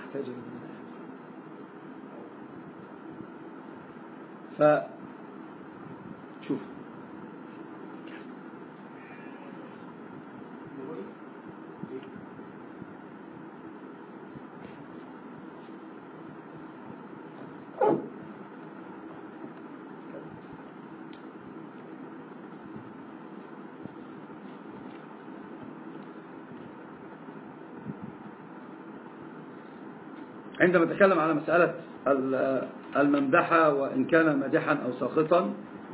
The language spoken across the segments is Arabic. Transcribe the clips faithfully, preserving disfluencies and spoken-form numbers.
يحتاج ف شوف عندما نتكلم على مسألة الممدحة وإن كان مادحا أو ساخطا،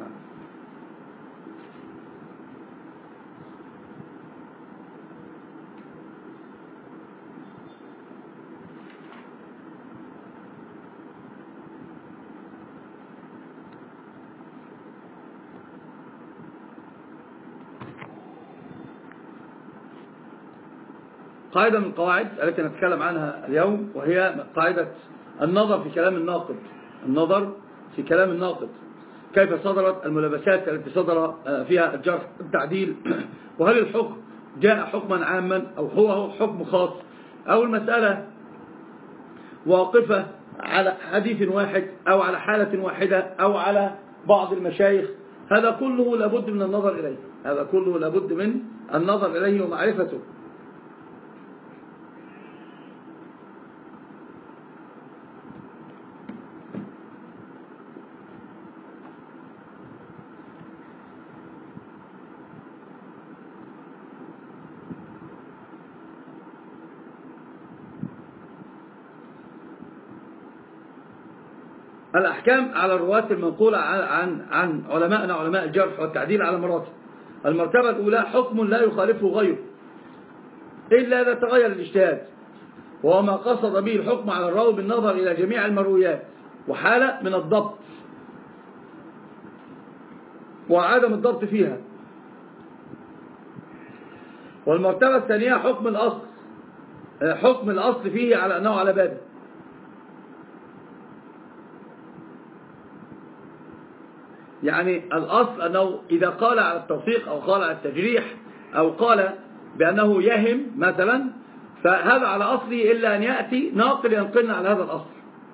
قاعدة من القواعد التي نتكلم عنها اليوم، وهي قاعدة النظر في كلام الناقد. النظر في كلام الناقد، كيف صدرت الملابسات التي صدر فيها الجرح التعديل، وهل الحكم جاء حكما عاما أو هو حكم خاص، أو المسألة واقفة على حديث واحد أو على حالة واحدة أو على بعض المشايخ. هذا كله لابد من النظر إليه، هذا كله لابد من النظر إليه ومعرفته. الأحكام على الرواة المنقولة عن عن علماءنا علماء الجرح والتعديل على مراتب. المرتبة الأولى حكم لا يخالفه غيره إلا إذا تغير الاجتهاد، وهو ما قصد به الحكم على الراوي بالنظر إلى جميع المرويات وحالة من الضبط وعدم الضبط فيها. والمرتبة الثانية حكم الأصل، حكم الأصل فيه على أنه على بابه، يعني الأصل أنه إذا قال على التوثيق أو قال على التجريح أو قال بأنه يهم مثلا، فهذا على أصله إلا أن يأتي ناقل ينقلنا على هذا الأصل.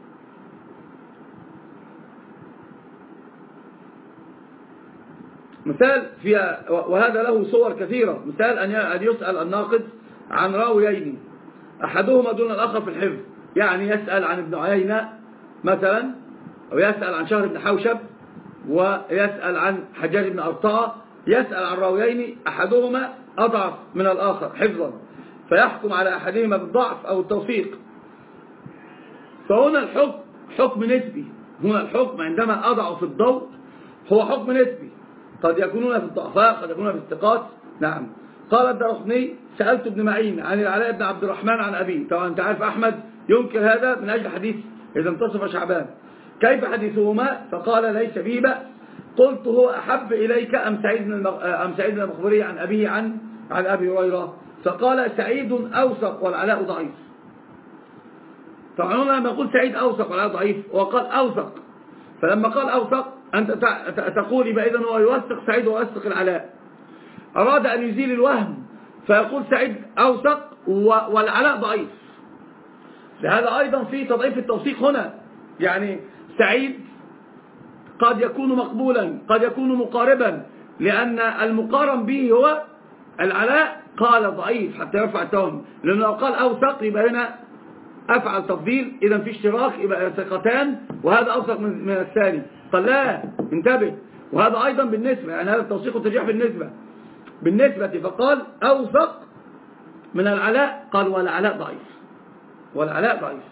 مثال فيها، وهذا له صور كثيرة، مثال أن يسأل الناقد عن راويين أحدهما دون الآخر في الحفظ، يعني يسأل عن ابن عيينة مثلا، أو يسأل عن شهر بن حوشب، ويسأل عن حجاج بن أرطاة، يسأل عن راويين أحدهما أضعف من الآخر حفظا، فيحكم على أحدهما بالضعف أو التوفيق. فهنا الحكم حكم نسبي، هنا الحكم عندما أضع في الضوء هو حكم نسبي، قد يكونون في الضعفاء قد يكونون في الثقات. نعم. قال الدارقطني سألت ابن معين عن العلاء بن عبد الرحمن عن أبيه. طبعا أنت عارف أحمد ينكر هذا من أجل حديث إذا انتصف شعبان، كيف حديثهما؟ فقال ليس به بأس. قلت هو أحب إليك أم سعيد بن أم سعيد بن المخبري عن أبيه عن عن أبي هريرة؟ فقال سعيد أوثق والعلاء ضعيف. طبعا هنا لما يقول سعيد أوثق والعلاء ضعيف وقال أوثق، فلما قال أوثق أنت تقول يبقى إذن هو يوثق سعيد ويوثق العلاء، أراد أن يزيل الوهم فيقول سعيد أوثق والعلاء ضعيف. لهذا أيضا في تضعيف التوثيق هنا، يعني سعيد قد يكون مقبولا قد يكون مقاربا، لأن المقارن به هو العلاء قال ضعيف حتى يرفع التهم، لأنه لو قال أوثق يبقى هنا أفعل تفضيل، إذا في اشتراك يبقى ثقتان وهذا أوثق من الثاني. قال لا انتبه، وهذا أيضا بالنسبة، يعني هذا التوثيق والترجيح بالنسبة بالنسبة فقال أوثق من العلاء، قال والعلاء ضعيف والعلاء ضعيف.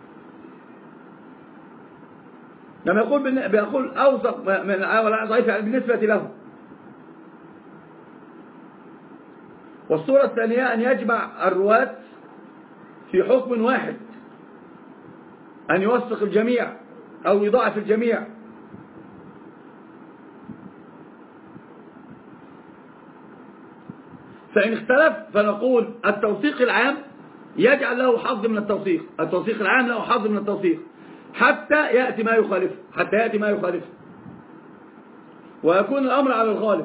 لما يقول بيقول أوثق من العلاء والعلاء ضعيف يعني بالنسبة له. والصورة الثانية أن يجمع الرواة في حكم واحد، أن يوثق الجميع أو يضاعف الجميع. فإن اختلف فنقول التوثيق العام يجعل له حظ من التوثيق، التوثيق العام له حظ من التوثيق حتى يأتي ما يخالفه حتى يأتي ما يخالفه ويكون الأمر على الغالب.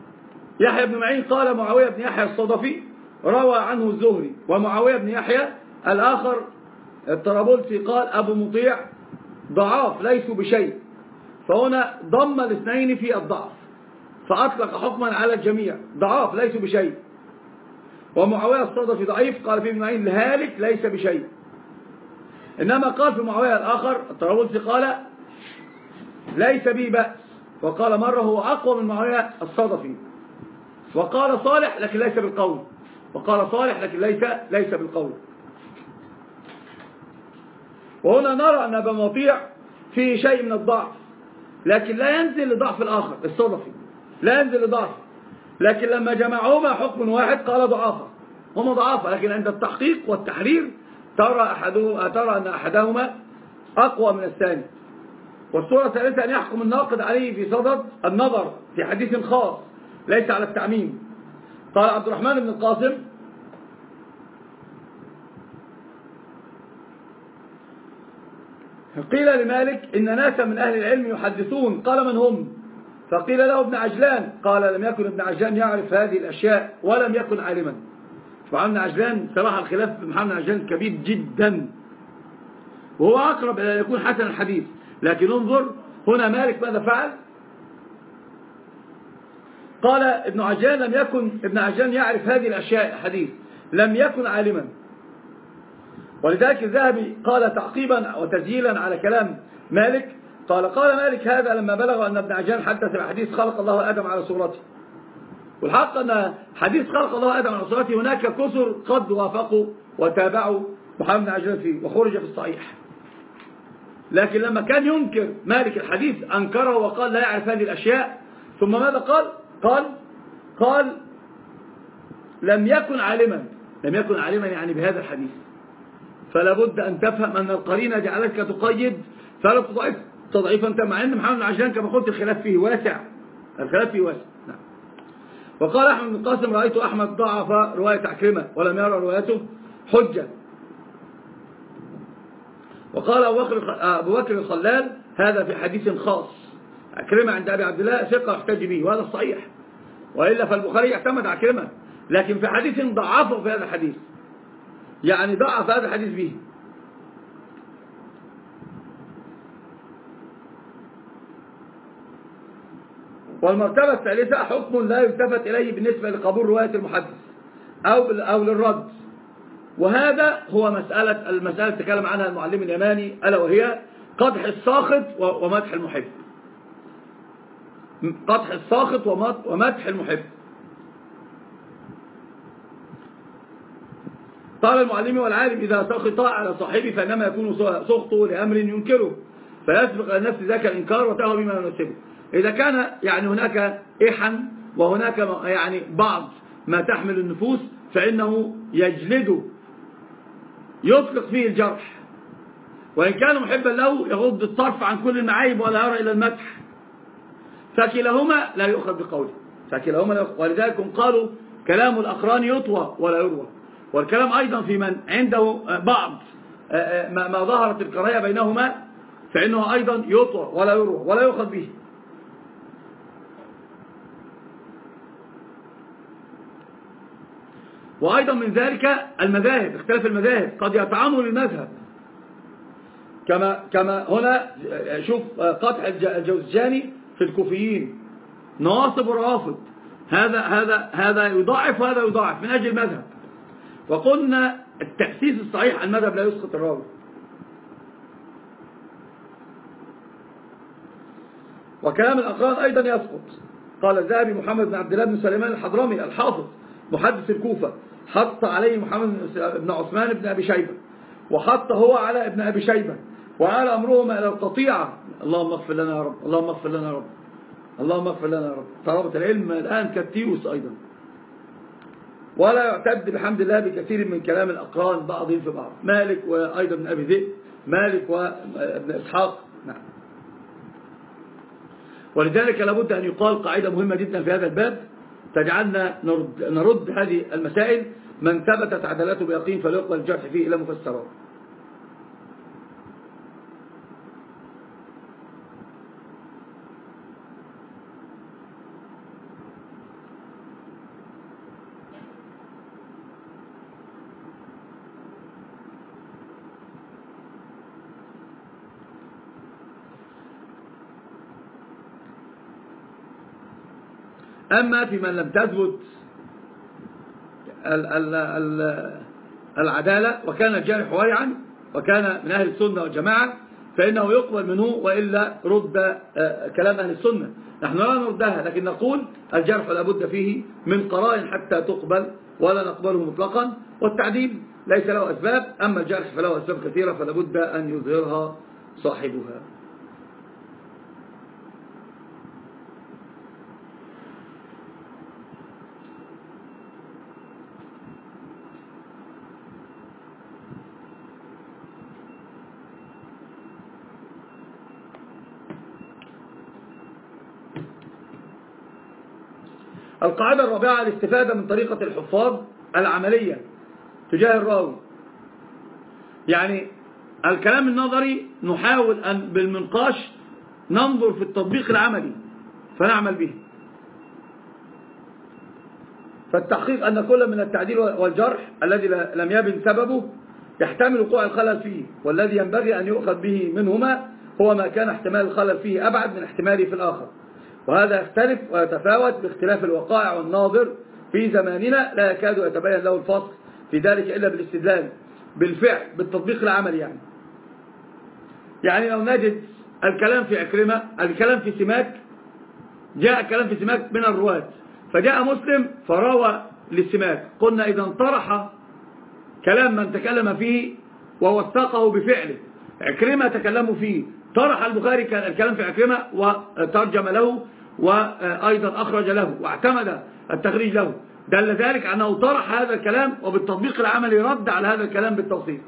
يحيى بن معين قال معاوية بن يحيى الصدفي روى عنه الزهري، ومعاوية بن يحيى الآخر الطرابلسي قال أبو مطيع ضعاف ليسوا بشيء، فهنا ضم الاثنين في الضعف فأطلق حكما على الجميع، ضعاف ليسوا بشيء. ومعاوية الصدفي ضعيف، قال في ابن معين الهالك ليس بشيء. إنما قال في معاوية الآخر الطرابلسي قال ليس به بأس، وقال مرة هو أقوى من معاوية الصدفي. وقال صالح لكن ليس بالقول، وقال صالح لكن ليس ليس بالقول. وهنا نرى أن أبا مطيع فيه شيء من الضعف، لكن لا ينزل لضعف الآخر الصدفي، لا ينزل لضعف، لكن لما جمعهما حكم واحد قال ضعافة، هما ضعافة، لكن عند التحقيق والتحرير ترى أحدهما ترى أن أحدهما أقوى من الثاني. والصورة الثالثة أن يحكم الناقد عليه في صدد النظر في حديث خاص ليس على التعميم. قال عبد الرحمن بن القاسم قيل لمالك إن ناسا من أهل العلم يحدثون، قال من هم؟ فقيل له ابن عجلان، قال لم يكن ابن عجلان يعرف هذه الأشياء ولم يكن عالما. محمد بن عجلان صراحة الخلاف محمد بن عجلان كبير جدا، وهو أقرب إلى أن يكون حسن الحديث. لكن انظر هنا مالك ماذا فعل؟ قال ابن عجلان لم يكن ابن عجلان يعرف هذه الأشياء الحديث، لم يكن عالما. ولذلك الذهبي قال تعقيبا وتسجيلا على كلام مالك، قال قال مالك هذا لما بلغ أن ابن عجلان حدث بحديث خلق الله آدم على صورته. والحق أن حديث خلق الله آدم على صورته هناك كثر قد وافقوا وتابعوا محمد بن عجلان فيه وخرج في الصحيح. لكن لما كان ينكر مالك الحديث أنكره وقال لا يعرف هذه الأشياء. ثم ماذا قال؟ قال قال لم يكن عالما، لم يكن عالما يعني بهذا الحديث. فلا بد أن تفهم أن القرينة جعلتك تقيد فلا تضعف تضعيفا انت، مع أن محمد بن عجلان كما قلت الخلاف فيه واسع، الخلاف فيه واسع. نعم. وقال أحمد بن القاسم رأيت أحمد ضعف رواية عكرمة ولم يرى روايته حجة. وقال أبو بكر الخلال هذا في حديث خاص، عكرمة عند أبي عبد الله ثقة يحتج به، وهذا الصحيح، وإلا فالبخاري اعتمد عكرمة، لكن في حديث ضعفه في هذا الحديث، يعني ضعف هذا الحديث به. والمرتبة الثالثة حكم لا يلتفت إليه بالنسبة لقبول رواية المحدث أو أو للرد، وهذا هو مسألة المسألة تكلم عنها المعلم اليماني، ألا وهي قدح الساخط ومدح المحب. قدح الساخط ومدح المحب. قال المعلم والعالم إذا سخط على صاحبه فإنما يكون سخطه لأمر ينكره فيسبق على نفس ذاك الإنكار وتهوى بما يناسبه. إذا كان يعني هناك إحن وهناك يعني بعض ما تحمل النفوس فإنه يجلده، يطلق فيه الجرح، وإن كان محبا له يغض الطرف عن كل المعايب ولا يرى إلى المدح، فكلاهما لا يؤخذ بقوله، فكلاهما لا يؤخذ. ولذلك قالوا كلام الأقران يطوى ولا يروى، والكلام أيضا في من عنده بعض ما ظهرت الكراهية بينهما فإنه أيضا يطوى ولا يروى ولا يؤخذ به. وأيضا من ذلك المذاهب، اختلاف المذاهب قد يطعنوا للمذهب، كما كما هنا شوف قطع الجوزجاني في الكوفيين نواصب ورافض، هذا هذا هذا يضاعف وهذا يضاعف من أجل المذهب. وقلنا التأسيس الصحيح المذهب لا يسقط الراوي. وكلام الأقران أيضا يسقط. قال الذهبي محمد بن عبد الله بن سليمان الحضرمي الحافظ محدث الكوفة حط عليه محمد بن عثمان بن أبي شيبة، وحط هو على ابن أبي شيبة، وعلى أمرهما إلى القطيعة. اللهم اغفر لنا يا رب، اللهم اغفر لنا يا رب، اللهم اغفر لنا يا رب. طلبة العلم الآن كالتيوس أيضا. ولا يعتد بحمد الله بكثير من كلام الأقران بعضهم في بعض، مالك وأيضا ابن أبي ذئب، مالك وابن إسحاق. نعم. ولذلك لابد أن يقال قاعدة مهمة جدا في هذا الباب تجعلنا نرد, نرد هذه المسائل: من ثبتت عدالته بيقين فليقبل الجرح فيه إلى مفسرات. أما في من لم تثبت العدالة وكان الجارح ورعا وكان من أهل السنة والجماعة فإنه يقبل منه، وإلا رد كلام أهل السنة. نحن لا نردها، لكن نقول الجرح لا بد فيه من قرائن حتى تقبل، ولا نقبله مطلقا. والتعديل ليس له أسباب، أما الجرح فله أسباب كثيرة فلا بد أن يظهرها صاحبها. القاعدة الرابعة الاستفادة من طريقة الحفاظ العملية تجاه الراوي. يعني الكلام النظري نحاول أن بالمنقاش ننظر في التطبيق العملي فنعمل به. فالتحقيق أن كل من التعديل والجرح الذي لم يبن سببه يحتمل وقوع الخلل فيه، والذي ينبغي أن يؤخذ به منهما هو ما كان احتمال الخلل فيه أبعد من احتماله في الآخر، وهذا يختلف ويتفاوت باختلاف الوقائع، والناظر في زماننا لا يكاد يتبين له الفصل في ذلك إلا بالاستدلال بالفعل بالتطبيق العملي. يعني يعني لو نجد الكلام في عكرمة، الكلام في سماك، جاء الكلام في سماك من الرواة، فجاء مسلم فروى للسماك، قلنا إذا طرح كلام من تكلم فيه ووثقه بفعله، عكرمة تكلموا فيه، طرح البخاري الكلام في عكرمة وترجم له وأيضا أخرج له واعتمد التخريج له، دل ذلك أنه طرح هذا الكلام وبالتطبيق العملي رد على هذا الكلام بالتوثيق.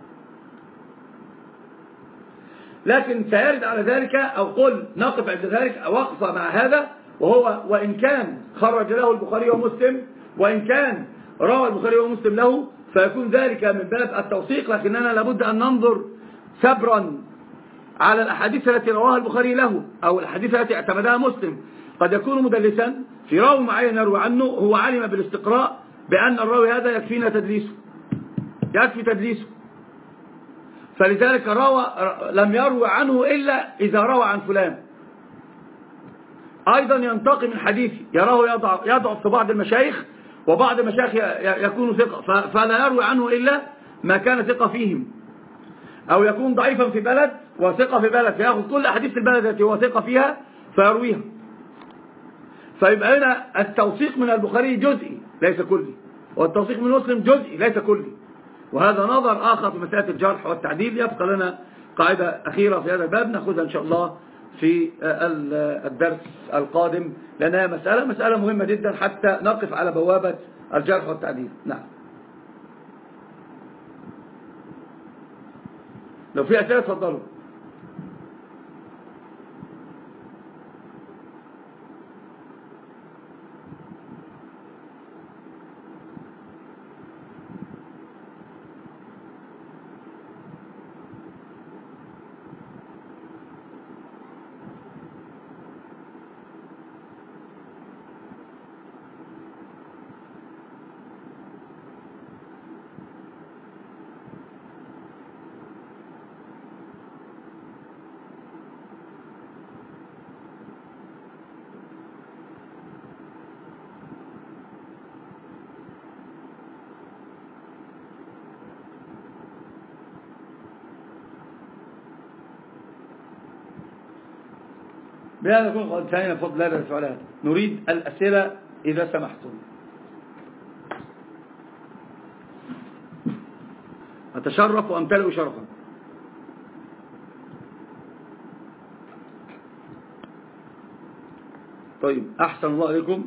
لكن سيرد على ذلك أو قل نقف عند ذلك وقفة مع هذا، وهو وإن كان خرج له البخاري ومسلم، وإن كان روى البخاري ومسلم له، فيكون ذلك من باب التوثيق، لكننا لابد أن ننظر سبرا على الأحاديث التي رواها البخاري له أو الأحاديث التي اعتمدها مسلم. قد يكون مدلسا في راوي معين يروي عنه، هو علم بالاستقراء بأن الراوي هذا يكفينا تدليسه، يكفي تدليسه، فلذلك روى لم يروي عنه إلا إذا روى عن فلان. أيضا ينتقي من حديثه، يراه يضعف, يضعف في بعض المشايخ، وبعض المشايخ يكون ثقة فلا يروي عنه إلا ما كان ثقة فيهم، أو يكون ضعيفا في بلد وثقة في بلد فيأخذ كل أحاديث البلد التي هو ثقة فيها فيرويها. فيبقى هنا التوثيق من البخاري جزئي ليس كلي، والتوثيق من مسلم جزئي ليس كلي، وهذا نظر آخر في مسألة الجرح والتعديل. يبقى لنا قاعدة أخيرة في هذا الباب نأخذها إن شاء الله في الدرس القادم، لأنها مسألة مسألة مهمة جدا حتى نقف على بوابة الجرح والتعديل. نعم، لو في أسئلة تفضلوا. بهذا نكون قد انتهينا بفضل الله تعالى. نريد الأسئلة إذا سمحتم. أتشرف وأمتلئ شرفا. طيب، أحسن الله عليكم.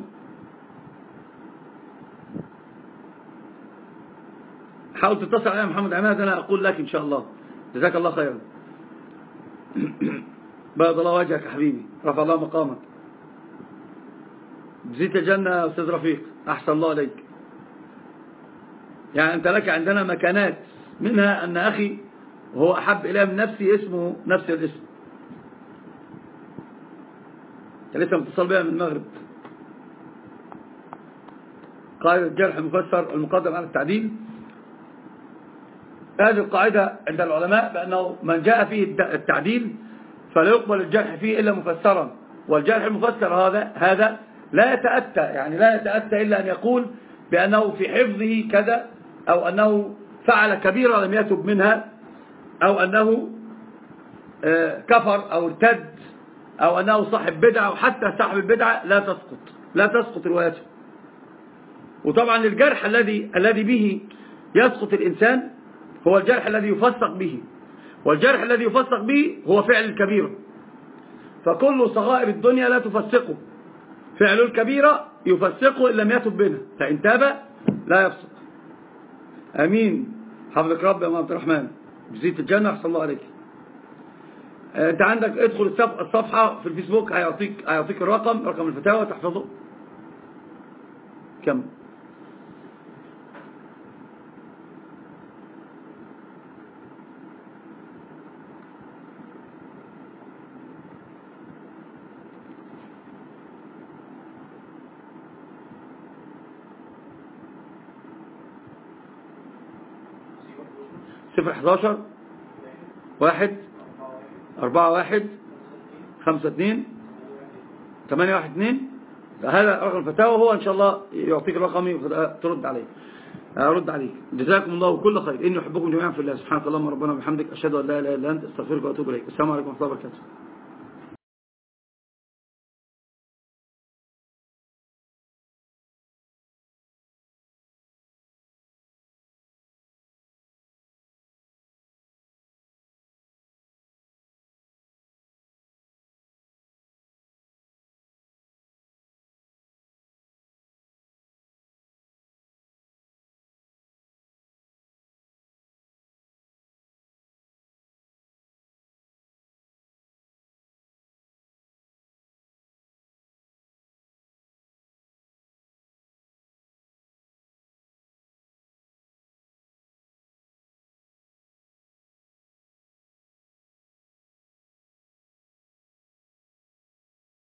حاول تتصل علي محمد عماد، أنا أقول لك إن شاء الله. جزاك الله خيرا. بيض الله وجهك حبيبي، رفع الله مقامك، جزيت الجنة يا أستاذ رفيق، أحسن الله عليك. يعني أنت لك عندنا مكانات، منها أن أخي هو أحب إليه من نفسي اسمه نفس الاسم. أنت لسه متصل بها من المغرب. قاعدة الجرح المفسر المقدم على التعديل. هذه القاعدة عند العلماء بأنه من جاء فيه التعديل فلا يقبل الجرح فيه إلا مفسرا، والجرح المفسر هذا هذا لا يتأتى، يعني لا يتأتى إلا أن يقول بأنه في حفظه كذا، أو أنه فعل كبيرة لم يتب منها، أو أنه كفر أو ارتد، أو أنه صاحب بدعة، وحتى صاحب البدعة لا تسقط لا تسقط روايته. وطبعا الجرح الذي الذي به يسقط الإنسان هو الجرح الذي يفسق به، والجرح الذي يفسق به هو فعل الكبيرة. فكل صغائر الدنيا لا تفسقه، فعل الكبيرة يفسقه إن لم يتب منها، فإن تاب لا يفسق. أمين. حفظك رب يا عبد الرحمن، جزيت الجنة. أحسن الله عليك. أنت عندك ادخل الصفحة في الفيسبوك، هيعطيك هيعطيك الرقم، رقم الفتاوى تحفظه. كم؟ صفر حداشر واحد أربعة واحد خمسة اتنين ثمانية واحد اتنين. هذا رقم الفتاوى، هو إن شاء الله يعطيك الرقم ترد عليه. أرد عليك. جزاكم الله كل خير. إني أحبكم جميعا في الله. سبحانك اللهم ربنا وبحمدك، أشهد أن لا إله إلا أنت، أستغفرك وأتوب إليك. السلام عليكم ورحمة الله وبركاته.